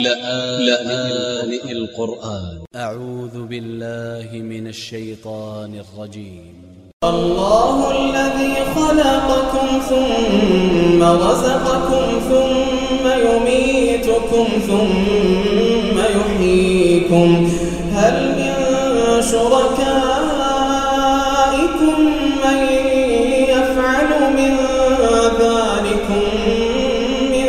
لآن القرآن. أ ع و ذ ب ا ل ل ه من ا ل ش ي ط ا ن ا ل ر ج ي م الله الذي خلقكم ثم رزقكم ثم يميتكم ثم يحييكم هل من شركائكم من يفعل من ذلكم من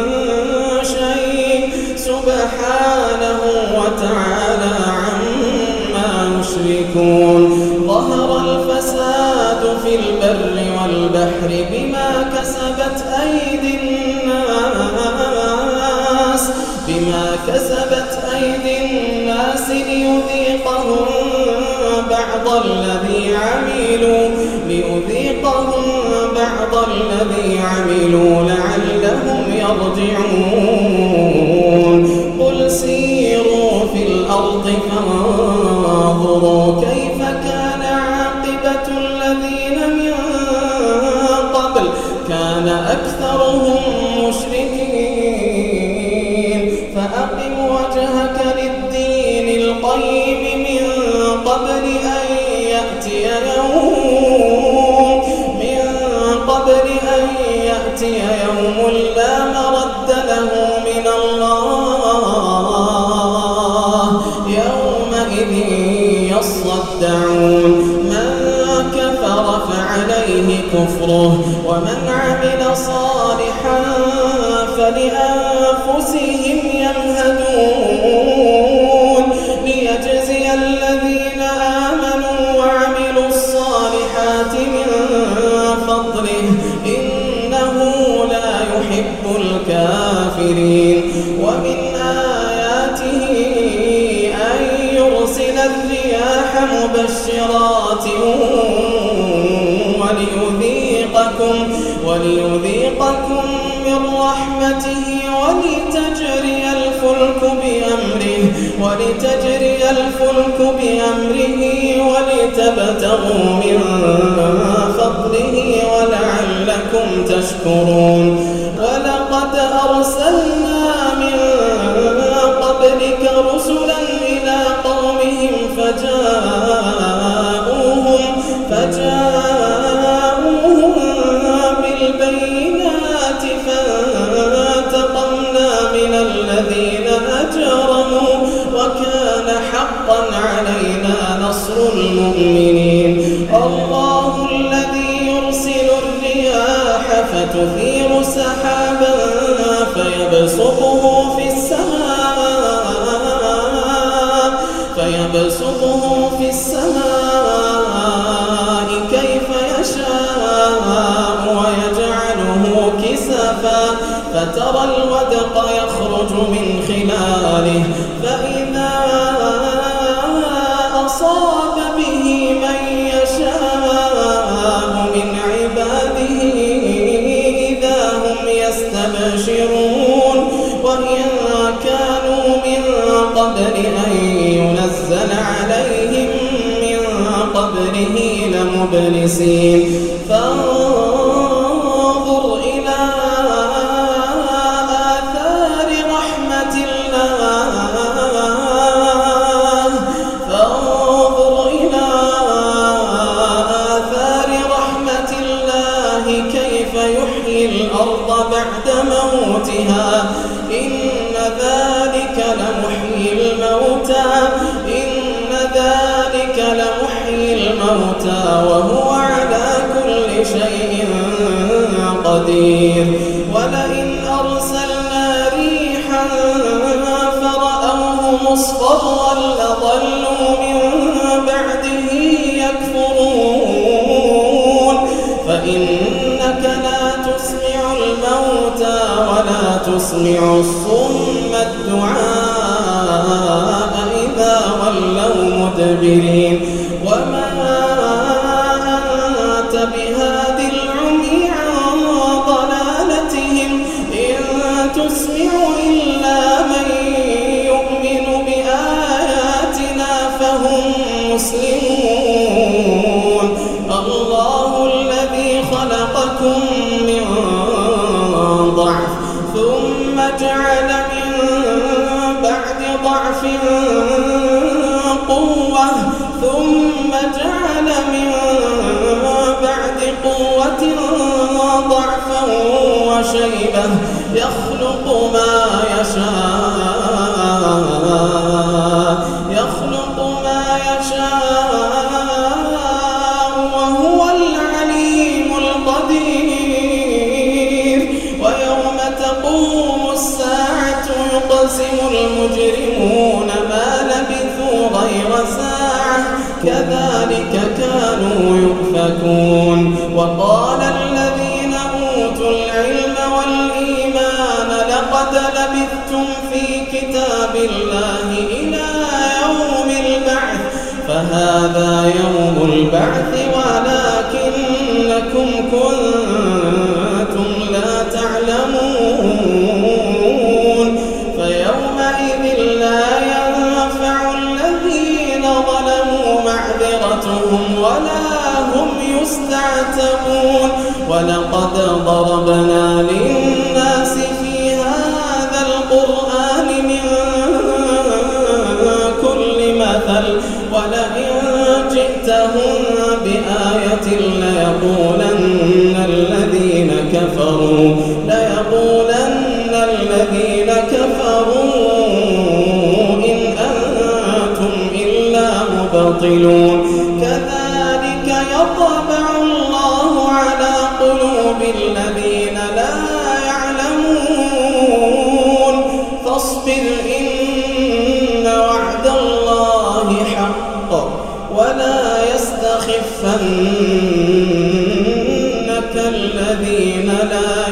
شيء سبحانه وتعالى عما يشركون ظهر الفساد في البر والبحر بما كسبت أيدي الناس ليذيقهم بعض الذي عملوا لعلهم يرجعون قل سيروا في الأرض فانظروا كيف كان عاقبة الذين من قبل كان أكثرهم مشركين فأقم وجهك للدين القيم من قبل أن يأتي يوم لا مرد له من الله يومئذ يصدعون من كفر فعليه كفره ومن عمل صالحا فلأنفسهم يمهدون ليجزي الذين آمنوا وعملوا الصالحات من فضله إنه لا يحب الكافرين ومن آياته أن يرسل الرياح مبشرات وليذيقكم من رحمته ولتجري الفلك بأمره ولتبتغوا من فضله ولعلكم تشكرون ولقد أرسلنا من قبلك رسلا إلى قومهم فجاءوهم بالبينات فانتقمنا من الذين أجرموا وكان حقا علينا نصر المؤمنين الله الذي يرسل الرياح فتثير سحابا فيبسطه في السماء كيف يشاء ويجعله كسفا فترى الودق يخرج من خلاله فإذا أصاب به من يشاء من عباده إذا هم يستبشرون وإن كانوا من قبل أن ينزل عليهم من قبله لمبلسين فانظر إلى آثار رحمة الله كيف يحيي الأرض بعد موتها إن ذلك لمحيي الموتى وهو على كل شيء قدير ولئن أرسلنا ريحا فرأوه مصفرا لظلوا من بعده يكفرون فإنك لا تسمع الموتى ولا تسمع الصم الدعاء إذا ولوا مدبرين وما أنت بهاد العمي عن ضلالتهم إن تسمع إلا من يؤمن بآياتنا فهم مسلمون الله الذي خلقكم من ضعف ثم جعل من ضعف قوة ثم جعل من بعد قوة ضعفا وشيبة يخلق ما يشاء وهو العليم القدير. ويوم تقوم الساعة يقسم المجرمون ما لبثوا غير ساعة كذلك كانوا يؤفكون. وقال الذين أوتوا العلم والإيمان لقد لبثتم في كتاب الله إلى يوم البعث فهذا يوم البعث ولكنكم كنتم لا تعلمون. فيومئذ لا ينفع الذين ظلموا معذرتهم ولا هم يستعتبون. ولقد ضربنا للناس في هذا القرآن من كل مثل ولئن جئتهم بآية ليقولن الذين كفروا إن أنتم إلا مبطلون. كذلك يطبع الله على قلوب الذين لا يعلمون. فاصبر إن وعد الله حق ولا يستخفنك الذين لا